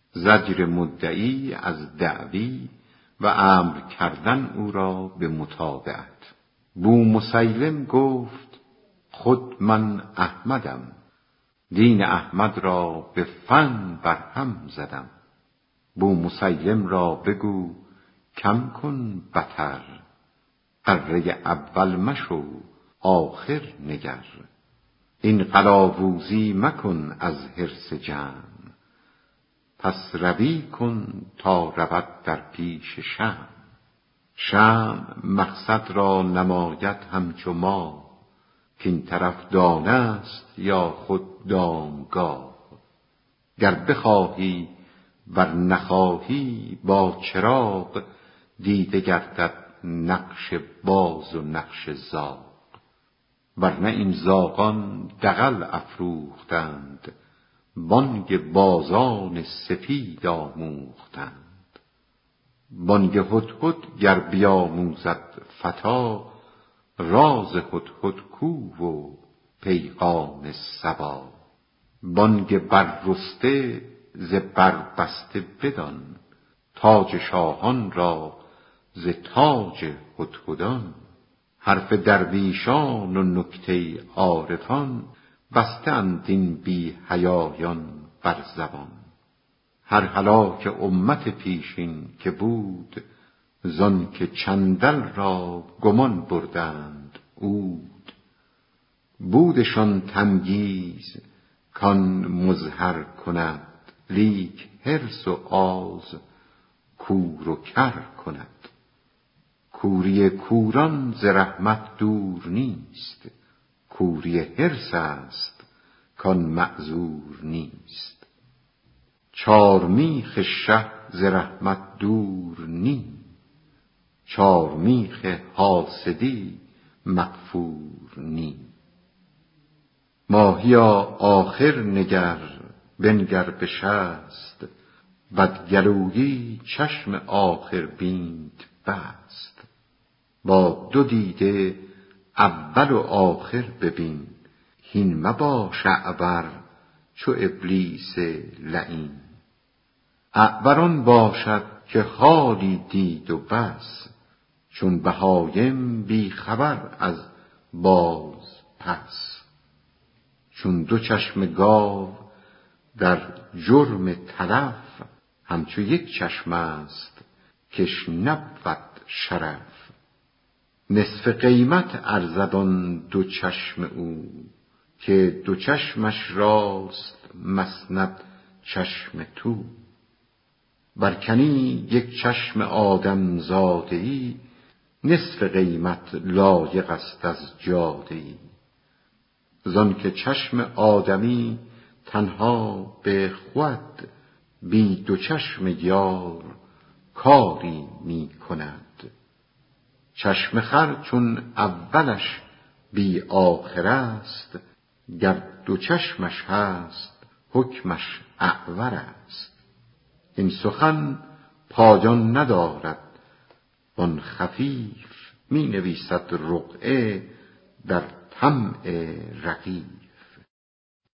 زجر مدعی از دعوی و امر کردن او را به متابعت. بومسیلم گفت خود من احمدم، دین احمد را به فن برهم زدم. بومسیلم را بگو کم کن بطر، غره اول مشو آخر نگر. این قلاووزی مکن از حرص جمع، پس روی کن تا رود در پیش شمع. شمع مقصد را نماید همچو ماه، کین طرف دانه است یا خود دامگاه. گر بخواهی ور نخواهی با چراغ، دیده گردد نقش باز و نقش زاغ. ورنه این زاغان دغل افروختند، بانگ بازان سپید آموختند. بانگ هدهد گر بیاموزد فتی، راز هدهد کو و پیغام صبا. بانگ بررسته ز بربسته بدان، تاج شاهان را ز تاج هدهدان. حرف درویشان و نکته عارفان، بسته اند این بی حیایان بر زبان. هر هلاک امت پیشین که بود، زان که چندل را گمان بردند عود. بودشان تمییز کان مظهر کند، لیک حرص و آز کور و کر کند. کوری کوران ز رحمت دور نیست، کوری حرص است کان معذور نیست. چارمیخ شه ز رحمت دور نی، چارمیخ حاسدی مغفور نی. ماهیا آخر نگر بنگر به شست، بدگلویی چشم آخر بینت بست. با دو دیده اول و آخر ببین، هین مباش اعور چو ابلیس لعین. اعور آن باشد که حالی دید و بس، چون بهایم بی خبر از باز پس. چون دو چشم گاو در جرم تلف، همچو یک چشم است کش نبود شرف. نصف قیمت ارزد آن دو چشم او، که دو چشمش راست مسند چشم تو. ور کنی یک چشم آدم زاده ای، نصف قیمت لایق است از جاده ای. زان که چشم آدمی تنها به خود، بی دو چشم یار کاری می کند. چشم خر چون اولش بی آخر است، گر دو چشمش هست حکمش اعور است. این سخن پایان ندارد وان خفیف، می نویسد رقعه در طمع رغیف.